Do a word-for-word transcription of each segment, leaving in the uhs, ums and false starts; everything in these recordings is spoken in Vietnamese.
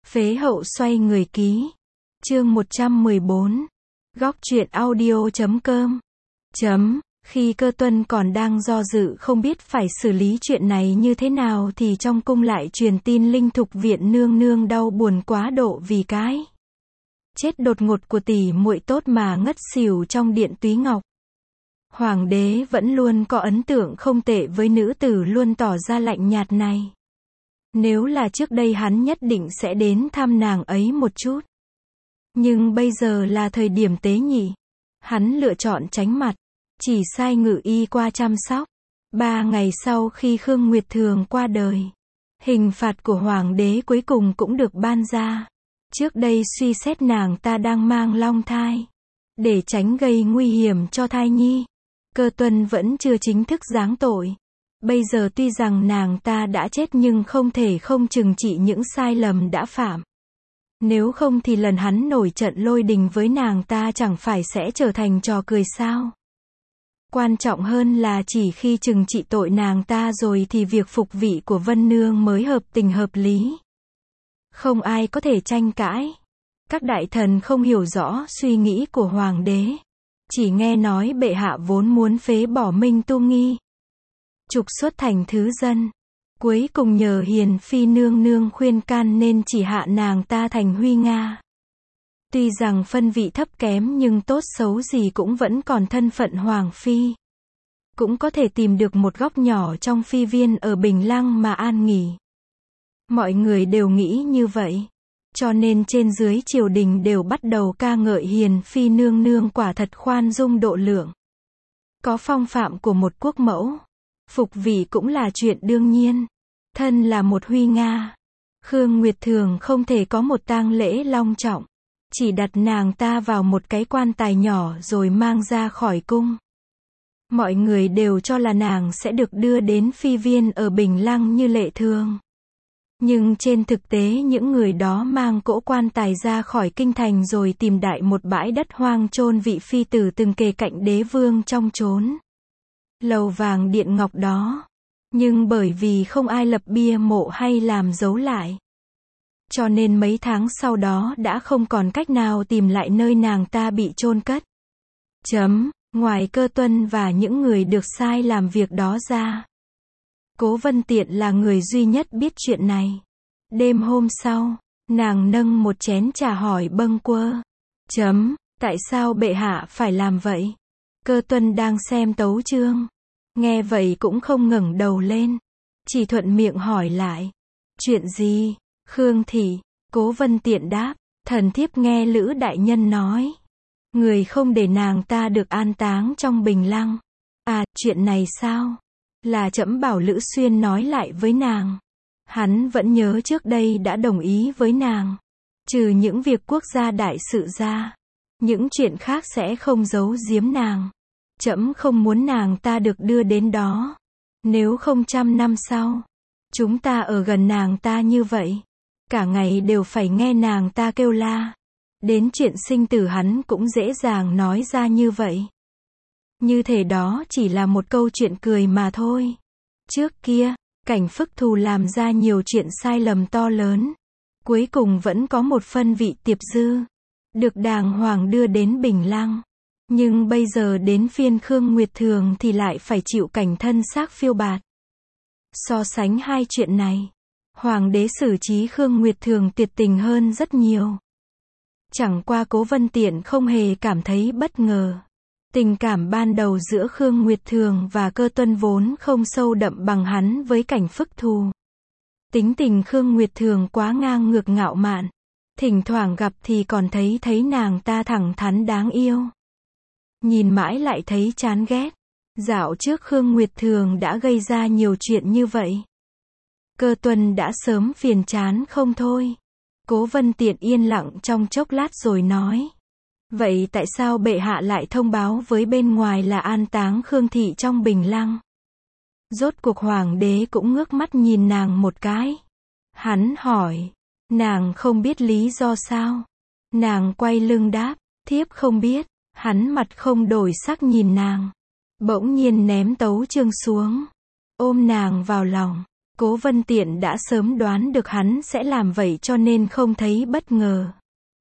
Phế hậu xoay người ký. Chương một trăm mười bốn. Góc truyện audio chấm com. Chấm. Khi Cơ Tuân còn đang do dự không biết phải xử lý chuyện này như thế nào thì trong cung lại truyền tin Linh Thục viện nương nương đau buồn quá độ vì cái chết đột ngột của tỷ muội tốt mà ngất xỉu trong điện Túy Ngọc. Hoàng đế vẫn luôn có ấn tượng không tệ với nữ tử luôn tỏ ra lạnh nhạt này. Nếu là trước đây hắn nhất định sẽ đến thăm nàng ấy một chút. Nhưng bây giờ là thời điểm tế nhị. Hắn lựa chọn tránh mặt, chỉ sai ngự y qua chăm sóc. Ba ngày sau khi Khương Nguyệt Thường qua đời, hình phạt của hoàng đế cuối cùng cũng được ban ra. Trước đây suy xét nàng ta đang mang long thai, để tránh gây nguy hiểm cho thai nhi, Cơ Tuân vẫn chưa chính thức giáng tội. Bây giờ tuy rằng nàng ta đã chết nhưng không thể không trừng trị những sai lầm đã phạm. Nếu không thì lần hắn nổi trận lôi đình với nàng ta chẳng phải sẽ trở thành trò cười sao? Quan trọng hơn là chỉ khi trừng trị tội nàng ta rồi thì việc phục vị của Vân Nương mới hợp tình hợp lý. Không ai có thể tranh cãi. Các đại thần không hiểu rõ suy nghĩ của hoàng đế. Chỉ nghe nói bệ hạ vốn muốn phế bỏ Minh Tu Nghi, trục xuất thành thứ dân. Cuối cùng nhờ Hiền Phi nương nương khuyên can nên chỉ hạ nàng ta thành Huy Nga. Tuy rằng phân vị thấp kém nhưng tốt xấu gì cũng vẫn còn thân phận Hoàng Phi. Cũng có thể tìm được một góc nhỏ trong phi viên ở Bình Lăng mà an nghỉ. Mọi người đều nghĩ như vậy. Cho nên trên dưới triều đình đều bắt đầu ca ngợi Hiền Phi nương nương quả thật khoan dung độ lượng. Có phong phạm của một quốc mẫu. Phục vị cũng là chuyện đương nhiên. Thân là một Huy Nga, Khương Nguyệt Thường không thể có một tang lễ long trọng. Chỉ đặt nàng ta vào một cái quan tài nhỏ rồi mang ra khỏi cung. Mọi người đều cho là nàng sẽ được đưa đến phi viên ở Bình Lăng như lệ thường. Nhưng trên thực tế những người đó mang cỗ quan tài ra khỏi kinh thành rồi tìm đại một bãi đất hoang chôn vị phi tử từng kề cạnh đế vương trong chốn lầu vàng điện ngọc đó. Nhưng bởi vì không ai lập bia mộ hay làm dấu lại, cho nên mấy tháng sau đó đã không còn cách nào tìm lại nơi nàng ta bị chôn cất. Chấm. Ngoài Cơ Tuân và những người được sai làm việc đó ra, Cố Vân Tiện là người duy nhất biết chuyện này. Đêm hôm sau, nàng nâng một chén trà hỏi bâng quơ. Chấm. Tại sao bệ hạ phải làm vậy? Cơ Tuân đang xem tấu chương. Nghe vậy cũng không ngẩng đầu lên. Chỉ thuận miệng hỏi lại. Chuyện gì? Khương thị. Cố Vân Tiện đáp. Thần thiếp nghe Lữ đại nhân nói, người không để nàng ta được an táng trong Bình Lăng. À, chuyện này sao? Là trẫm bảo Lữ Xuyên nói lại với nàng. Hắn vẫn nhớ trước đây đã đồng ý với nàng. Trừ những việc quốc gia đại sự ra, những chuyện khác sẽ không giấu giếm nàng. Trẫm không muốn nàng ta được đưa đến đó. Nếu không trăm năm sau, chúng ta ở gần nàng ta như vậy, cả ngày đều phải nghe nàng ta kêu la. Đến chuyện sinh tử hắn cũng dễ dàng nói ra như vậy. Như thể đó chỉ là một câu chuyện cười mà thôi. Trước kia, Cảnh Phức Thù làm ra nhiều chuyện sai lầm to lớn. Cuối cùng vẫn có một phân vị tiệp dư, được đàng hoàng đưa đến Bình Lăng. Nhưng bây giờ đến phiên Khương Nguyệt Thường thì lại phải chịu cảnh thân xác phiêu bạt. So sánh hai chuyện này, hoàng đế xử trí Khương Nguyệt Thường tuyệt tình hơn rất nhiều. Chẳng qua Cố Vân Tiện không hề cảm thấy bất ngờ. Tình cảm ban đầu giữa Khương Nguyệt Thường và Cơ Tuân vốn không sâu đậm bằng hắn với Cảnh Phức Thù. Tính tình Khương Nguyệt Thường quá ngang ngược ngạo mạn. Thỉnh thoảng gặp thì còn thấy thấy nàng ta thẳng thắn đáng yêu. Nhìn mãi lại thấy chán ghét. Dạo trước Khương Nguyệt Thường đã gây ra nhiều chuyện như vậy. Cơ Tuân đã sớm phiền chán không thôi. Cố Vân Tiện yên lặng trong chốc lát rồi nói. Vậy tại sao bệ hạ lại thông báo với bên ngoài là an táng Khương thị trong Bình Lăng? Rốt cuộc hoàng đế cũng ngước mắt nhìn nàng một cái. Hắn hỏi. Nàng không biết lý do sao? Nàng quay lưng đáp. Thiếp không biết. Hắn mặt không đổi sắc nhìn nàng. Bỗng nhiên ném tấu chương xuống. Ôm nàng vào lòng. Cố Vân Tiện đã sớm đoán được hắn sẽ làm vậy cho nên không thấy bất ngờ.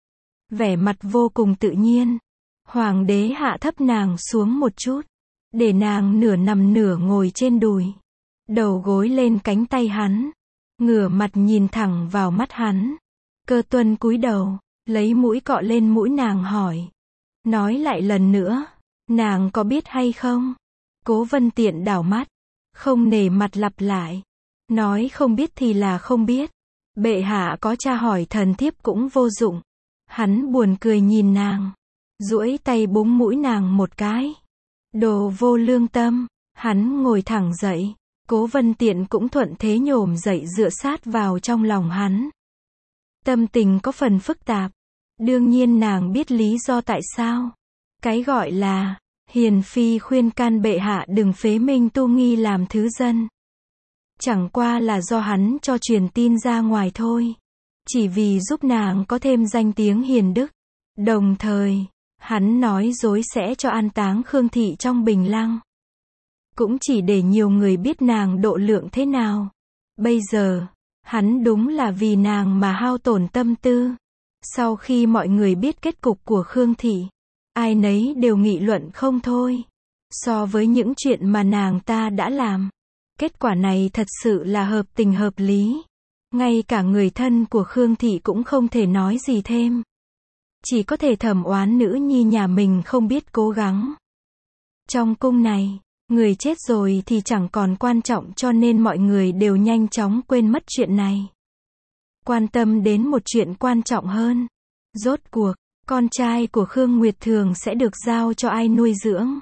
Vẻ mặt vô cùng tự nhiên. Hoàng đế hạ thấp nàng xuống một chút, để nàng nửa nằm nửa ngồi trên đùi. Đầu gối lên cánh tay hắn, ngửa mặt nhìn thẳng vào mắt hắn. Cơ Tuân cúi đầu, lấy mũi cọ lên mũi nàng hỏi. Nói lại lần nữa, nàng có biết hay không? Cố Vân Tiện đảo mắt, không nể mặt lặp lại. Nói không biết thì là không biết. Bệ hạ có tra hỏi thần thiếp cũng vô dụng. Hắn buồn cười nhìn nàng, duỗi tay búng mũi nàng một cái. Đồ vô lương tâm. Hắn ngồi thẳng dậy. Cố Vân Tiện cũng thuận thế nhổm dậy dựa sát vào trong lòng hắn. Tâm tình có phần phức tạp. Đương nhiên nàng biết lý do tại sao. Cái gọi là hiền phi khuyên can bệ hạ đừng phế Minh Tu Nghi làm thứ dân. Chẳng qua là do hắn cho truyền tin ra ngoài thôi. Chỉ vì giúp nàng có thêm danh tiếng hiền đức. Đồng thời, hắn nói dối sẽ cho an táng Khương Thị trong Bình Lăng. Cũng chỉ để nhiều người biết nàng độ lượng thế nào. Bây giờ, hắn đúng là vì nàng mà hao tổn tâm tư. Sau khi mọi người biết kết cục của Khương Thị, ai nấy đều nghị luận không thôi. So với những chuyện mà nàng ta đã làm, kết quả này thật sự là hợp tình hợp lý. Ngay cả người thân của Khương Thị cũng không thể nói gì thêm. Chỉ có thể thầm oán nữ nhi nhà mình không biết cố gắng. Trong cung này, người chết rồi thì chẳng còn quan trọng cho nên mọi người đều nhanh chóng quên mất chuyện này. Quan tâm đến một chuyện quan trọng hơn. Rốt cuộc, con trai của Khương Nguyệt Thường sẽ được giao cho ai nuôi dưỡng?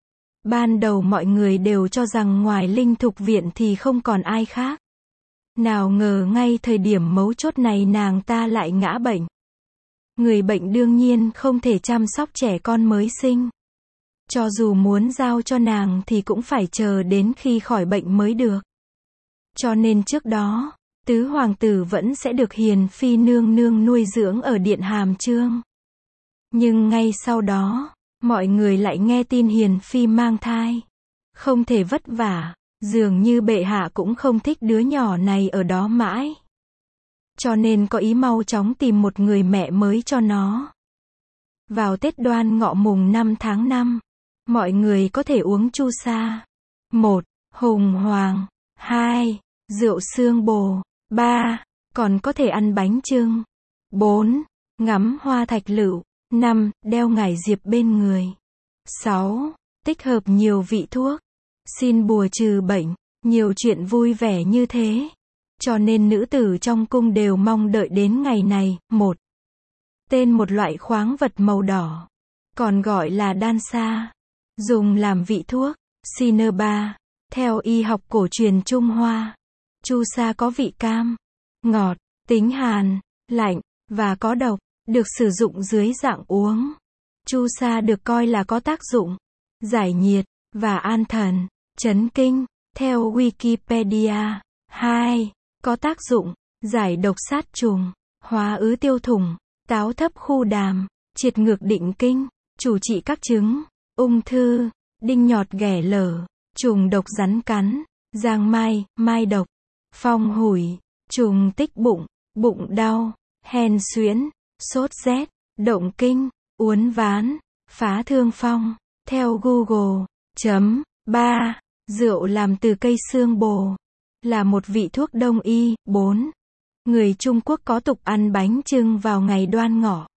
Ban đầu mọi người đều cho rằng ngoài Linh Thục Viện thì không còn ai khác. Nào ngờ ngay thời điểm mấu chốt này nàng ta lại ngã bệnh. Người bệnh đương nhiên không thể chăm sóc trẻ con mới sinh. Cho dù muốn giao cho nàng thì cũng phải chờ đến khi khỏi bệnh mới được. Cho nên trước đó, tứ hoàng tử vẫn sẽ được hiền phi nương nương nuôi dưỡng ở điện Hàm Chương. Nhưng ngay sau đó, mọi người lại nghe tin hiền phi mang thai. Không thể vất vả, dường như bệ hạ cũng không thích đứa nhỏ này ở đó mãi. Cho nên có ý mau chóng tìm một người mẹ mới cho nó. Vào Tết Đoan Ngọ mùng năm tháng năm, mọi người có thể uống chu sa. một. Hùng hoàng. hai. Rượu xương bồ. ba. Còn có thể ăn bánh chưng. bốn. Ngắm hoa thạch lựu. năm. Đeo ngải diệp bên người. sáu. Tích hợp nhiều vị thuốc. Xin bùa trừ bệnh. Nhiều chuyện vui vẻ như thế. Cho nên nữ tử trong cung đều mong đợi đến ngày này. một. Tên một loại khoáng vật màu đỏ, còn gọi là đan sa, dùng làm vị thuốc. Cinnabar. Theo y học cổ truyền Trung Hoa, chu sa có vị cam, ngọt, tính hàn, lạnh, và có độc, được sử dụng dưới dạng uống. Chu sa được coi là có tác dụng giải nhiệt và an thần, chấn kinh. Theo Wikipedia. hai. Có tác dụng giải độc sát trùng, hóa ứ tiêu thủng, táo thấp khu đàm, triệt ngược định kinh, chủ trị các chứng ung thư, đinh nhọt ghẻ lở, trùng độc rắn cắn, giang mai, mai độc, phong hủi, trùng tích bụng, bụng đau, hen suyễn, sốt rét, động kinh, uốn ván, phá thương phong. Theo Google. Chấm. ba. Rượu làm từ cây xương bồ, là một vị thuốc đông y. bốn. Người Trung Quốc có tục ăn bánh chưng vào ngày Đoan Ngọ.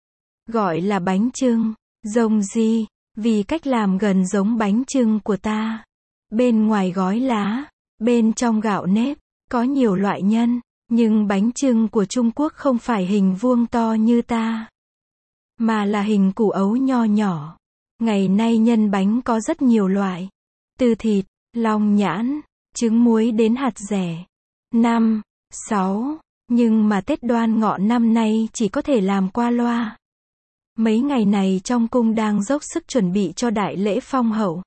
Gọi là bánh chưng, rồng di, vì cách làm gần giống bánh chưng của ta. Bên ngoài gói lá, bên trong gạo nếp, có nhiều loại nhân, nhưng bánh chưng của Trung Quốc không phải hình vuông to như ta, mà là hình củ ấu nho nhỏ. Ngày nay nhân bánh có rất nhiều loại, từ thịt, long nhãn, trứng muối đến hạt dẻ. năm. sáu. Nhưng mà Tết Đoan Ngọ năm nay chỉ có thể làm qua loa. Mấy ngày này trong cung đang dốc sức chuẩn bị cho đại lễ phong hậu.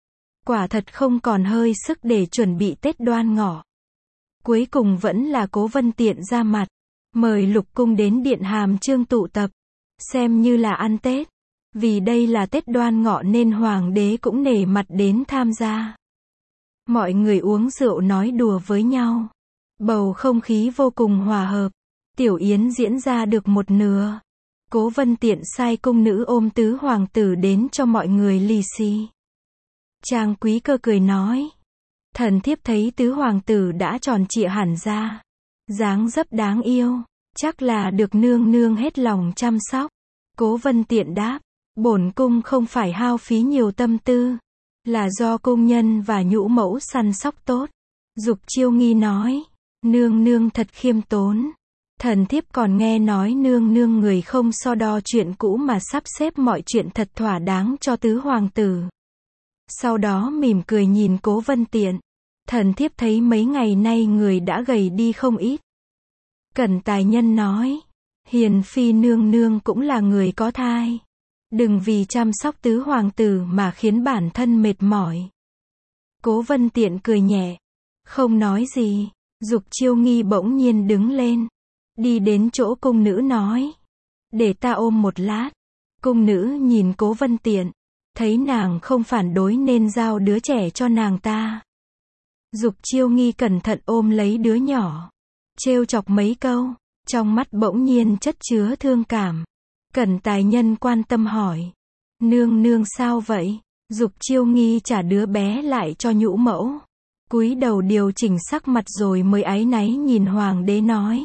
Quả thật không còn hơi sức để chuẩn bị Tết Đoan Ngọ. Cuối cùng vẫn là Cố Vân Tiện ra mặt, mời lục cung đến điện Hàm Chương tụ tập, xem như là ăn Tết. Vì đây là Tết Đoan Ngọ nên hoàng đế cũng nể mặt đến tham gia. Mọi người uống rượu nói đùa với nhau. Bầu không khí vô cùng hòa hợp. Tiểu yến diễn ra được một nửa. Cố Vân Tiện sai cung nữ ôm tứ hoàng tử đến cho mọi người lì xì. Trang Quý Cơ cười nói. Thần thiếp thấy tứ hoàng tử đã tròn trịa hẳn ra. Dáng dấp đáng yêu. Chắc là được nương nương hết lòng chăm sóc. Cố Vân Tiện đáp. Bổn cung không phải hao phí nhiều tâm tư. Là do cung nhân và nhũ mẫu săn sóc tốt. Dục Chiêu Nghi nói. Nương nương thật khiêm tốn. Thần thiếp còn nghe nói nương nương người không so đo chuyện cũ mà sắp xếp mọi chuyện thật thỏa đáng cho tứ hoàng tử. Sau đó mỉm cười nhìn Cố Vân Tiện. Thần thiếp thấy mấy ngày nay người đã gầy đi không ít. Cẩn Tài Nhân nói. Hiền phi nương nương cũng là người có thai. Đừng vì chăm sóc tứ hoàng tử mà khiến bản thân mệt mỏi. Cố Vân Tiện cười nhẹ. Không nói gì. Dục Chiêu Nghi bỗng nhiên đứng lên. Đi đến chỗ cung nữ nói. Để ta ôm một lát. Cung nữ nhìn Cố Vân Tiện. Thấy nàng không phản đối nên giao đứa trẻ cho nàng ta. Dục Chiêu Nghi cẩn thận ôm lấy đứa nhỏ. Trêu chọc mấy câu. Trong mắt bỗng nhiên chất chứa thương cảm. Cẩn Tài Nhân quan tâm hỏi. Nương nương sao vậy? Dục Chiêu Nghi trả đứa bé lại cho nhũ mẫu. Cúi đầu điều chỉnh sắc mặt rồi mới áy náy nhìn hoàng đế nói.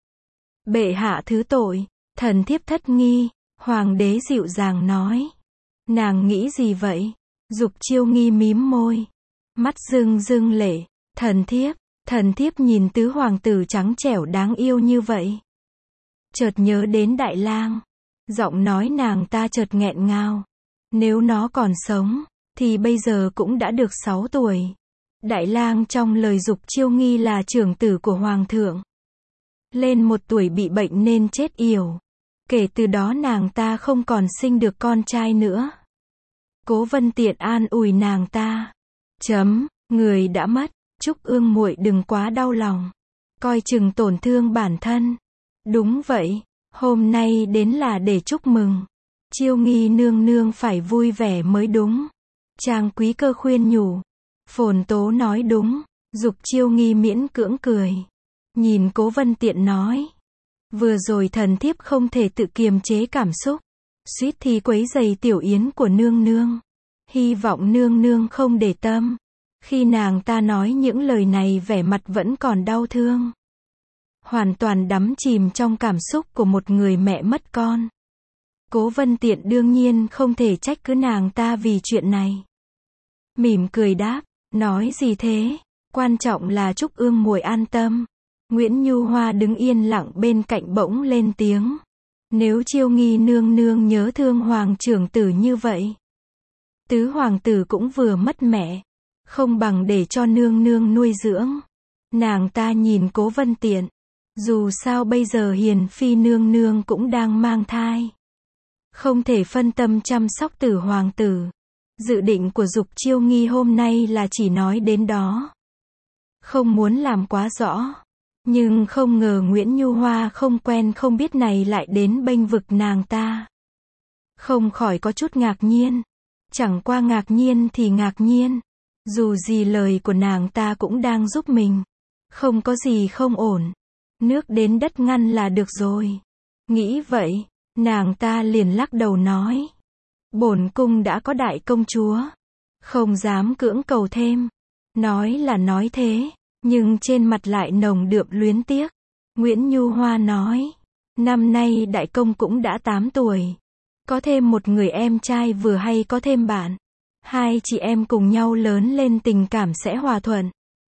Bệ hạ thứ tội, thần thiếp thất nghi. Hoàng đế dịu dàng nói. Nàng nghĩ gì vậy? Dục Chiêu Nghi mím môi. Mắt rưng rưng lệ. Thần thiếp, thần thiếp nhìn tứ hoàng tử trắng trẻo đáng yêu như vậy. Chợt nhớ đến Đại Lang. Giọng nói nàng ta chợt nghẹn ngào. Nếu nó còn sống, thì bây giờ cũng đã được sáu tuổi. Đại Lang trong lời Dục Chiêu Nghi là trưởng tử của hoàng thượng. Lên một tuổi bị bệnh nên chết yểu. Kể từ đó nàng ta không còn sinh được con trai nữa. Cố Vân Tiện an ủi nàng ta. Chấm, người đã mất, Trúc Ương muội đừng quá đau lòng. Coi chừng tổn thương bản thân. Đúng vậy, hôm nay đến là để chúc mừng. Chiêu Nghi nương nương phải vui vẻ mới đúng. Trang Quý Cơ khuyên nhủ. Phồn Tố nói đúng. Dục Chiêu Nghi miễn cưỡng cười. Nhìn Cố Vân Tiện nói. Vừa rồi thần thiếp không thể tự kiềm chế cảm xúc. Suýt thì quấy rầy tiểu yến của nương nương. Hy vọng nương nương không để tâm. Khi nàng ta nói những lời này vẻ mặt vẫn còn đau thương. Hoàn toàn đắm chìm trong cảm xúc của một người mẹ mất con. Cố Vân Tiện đương nhiên không thể trách cứ nàng ta vì chuyện này. Mỉm cười đáp, nói gì thế, quan trọng là Trúc Ương muội an tâm. Nguyễn Nhu Hoa đứng yên lặng bên cạnh bỗng lên tiếng. Nếu Chiêu Nghi nương nương nhớ thương hoàng trưởng tử như vậy. Tứ hoàng tử cũng vừa mất mẹ. Không bằng để cho nương nương nuôi dưỡng. Nàng ta nhìn Cố Vân Tiện. Dù sao bây giờ Hiền phi nương nương cũng đang mang thai. Không thể phân tâm chăm sóc tử hoàng tử. Dự định của Dục Chiêu Nghi hôm nay là chỉ nói đến đó. Không muốn làm quá rõ. Nhưng không ngờ Nguyễn Nhu Hoa không quen không biết này lại đến bênh vực nàng ta. Không khỏi có chút ngạc nhiên. Chẳng qua ngạc nhiên thì ngạc nhiên. Dù gì lời của nàng ta cũng đang giúp mình. Không có gì không ổn. Nước đến đất ngăn là được rồi. Nghĩ vậy, nàng ta liền lắc đầu nói. Bổn cung đã có đại công chúa. Không dám cưỡng cầu thêm. Nói là nói thế, nhưng trên mặt lại nồng đượm luyến tiếc. Nguyễn Nhu Hoa nói. Năm nay đại công cũng đã tám tuổi. Có thêm một người em trai vừa hay có thêm bạn. Hai chị em cùng nhau lớn lên tình cảm sẽ hòa thuận.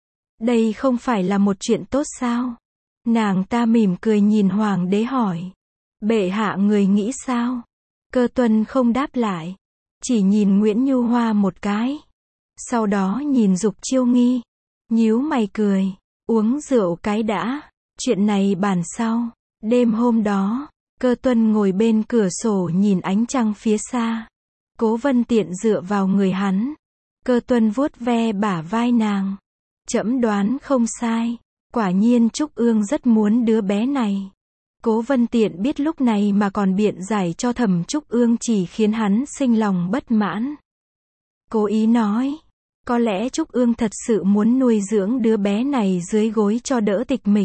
Đây không phải là một chuyện tốt sao? Nàng ta mỉm cười nhìn hoàng đế hỏi. Bệ hạ người nghĩ sao? Cơ Tuân không đáp lại. Chỉ nhìn Nguyễn Nhu Hoa một cái. Sau đó nhìn Dục Chiêu Nghi. Nhíu mày cười. Uống rượu cái đã. Chuyện này bàn sau. Đêm hôm đó, Cơ Tuân ngồi bên cửa sổ nhìn ánh trăng phía xa. Cố Vân Tiện dựa vào người hắn. Cơ Tuân vuốt ve bả vai nàng. Trẫm đoán không sai. Quả nhiên Trúc Ương rất muốn đứa bé này. Cố Vân Tiện biết lúc này mà còn biện giải cho Thẩm Trúc Ương chỉ khiến hắn sinh lòng bất mãn. Cố ý nói. Có lẽ Trúc Ương thật sự muốn nuôi dưỡng đứa bé này dưới gối cho đỡ tịch mịch.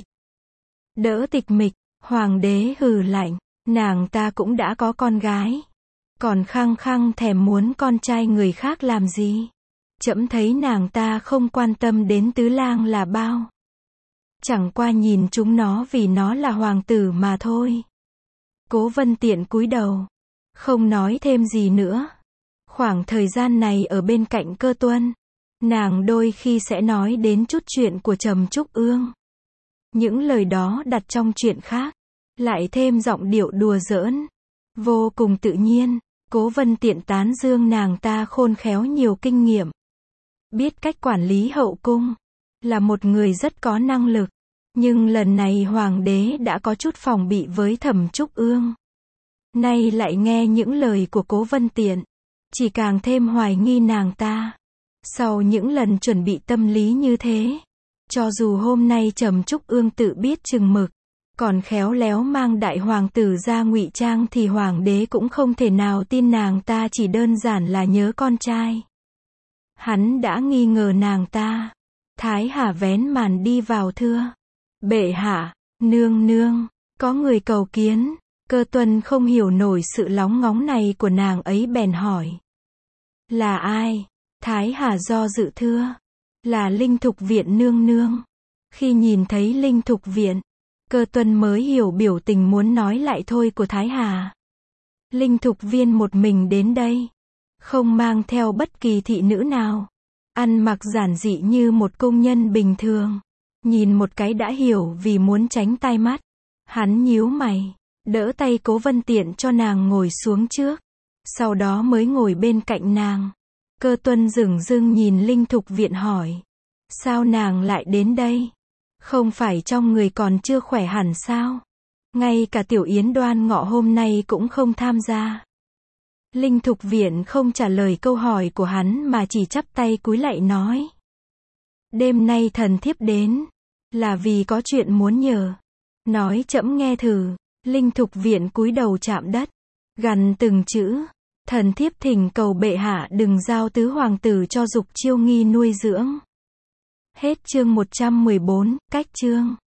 Đỡ tịch mịch, hoàng đế hừ lạnh, nàng ta cũng đã có con gái. Còn khăng khăng thèm muốn con trai người khác làm gì? Trẫm thấy nàng ta không quan tâm đến tứ lang là bao. Chẳng qua nhìn chúng nó vì nó là hoàng tử mà thôi. Cố Vân Tiện cúi đầu, không nói thêm gì nữa. Khoảng thời gian này ở bên cạnh Cơ Tuân, nàng đôi khi sẽ nói đến chút chuyện của Trầm Trúc Ương. Những lời đó đặt trong chuyện khác, lại thêm giọng điệu đùa giỡn, vô cùng tự nhiên. Cố Vân Tiện tán dương nàng ta khôn khéo nhiều kinh nghiệm, biết cách quản lý hậu cung, là một người rất có năng lực. Nhưng lần này hoàng đế đã có chút phòng bị với Thẩm Trúc Ương. Nay lại nghe những lời của Cố Vân Tiện, chỉ càng thêm hoài nghi nàng ta. Sau những lần chuẩn bị tâm lý như thế, cho dù hôm nay Trầm Trúc Ương tự biết chừng mực, còn khéo léo mang đại hoàng tử ra ngụy trang thì hoàng đế cũng không thể nào tin nàng ta chỉ đơn giản là nhớ con trai. Hắn đã nghi ngờ nàng ta. Thái Hà vén màn đi vào thưa: Bệ hạ, nương nương, có người cầu kiến. Cơ Tuân không hiểu nổi sự lóng ngóng này của nàng ấy bèn hỏi: Là ai? Thái Hà do dự thưa: Là Linh Thục Viện nương nương. Khi nhìn thấy Linh Thục Viện, Cơ Tuân mới hiểu biểu tình muốn nói lại thôi của Thái Hà. Linh Thục Viên một mình đến đây, không mang theo bất kỳ thị nữ nào, ăn mặc giản dị như một công nhân bình thường. Nhìn một cái đã hiểu vì muốn tránh tai mắt. Hắn nhíu mày, đỡ tay Cố Vân Tiện cho nàng ngồi xuống trước, sau đó mới ngồi bên cạnh nàng. Cơ Tuân dửng dưng nhìn Linh Thục Viện hỏi: Sao nàng lại đến đây? Không phải trong người còn chưa khỏe hẳn sao? Ngay cả tiểu yến Đoan Ngọ hôm nay cũng không tham gia. Linh Thục Viện không trả lời câu hỏi của hắn mà chỉ chắp tay cúi lạy nói: Đêm nay thần thiếp đến, là vì có chuyện muốn nhờ. Nói trẫm nghe thử. Linh Thục Viện cúi đầu chạm đất, gằn từng chữ: Thần thiếp thỉnh cầu bệ hạ đừng giao tứ hoàng tử cho Dục Chiêu Nghi nuôi dưỡng. Hết chương một trăm mười bốn, cách chương.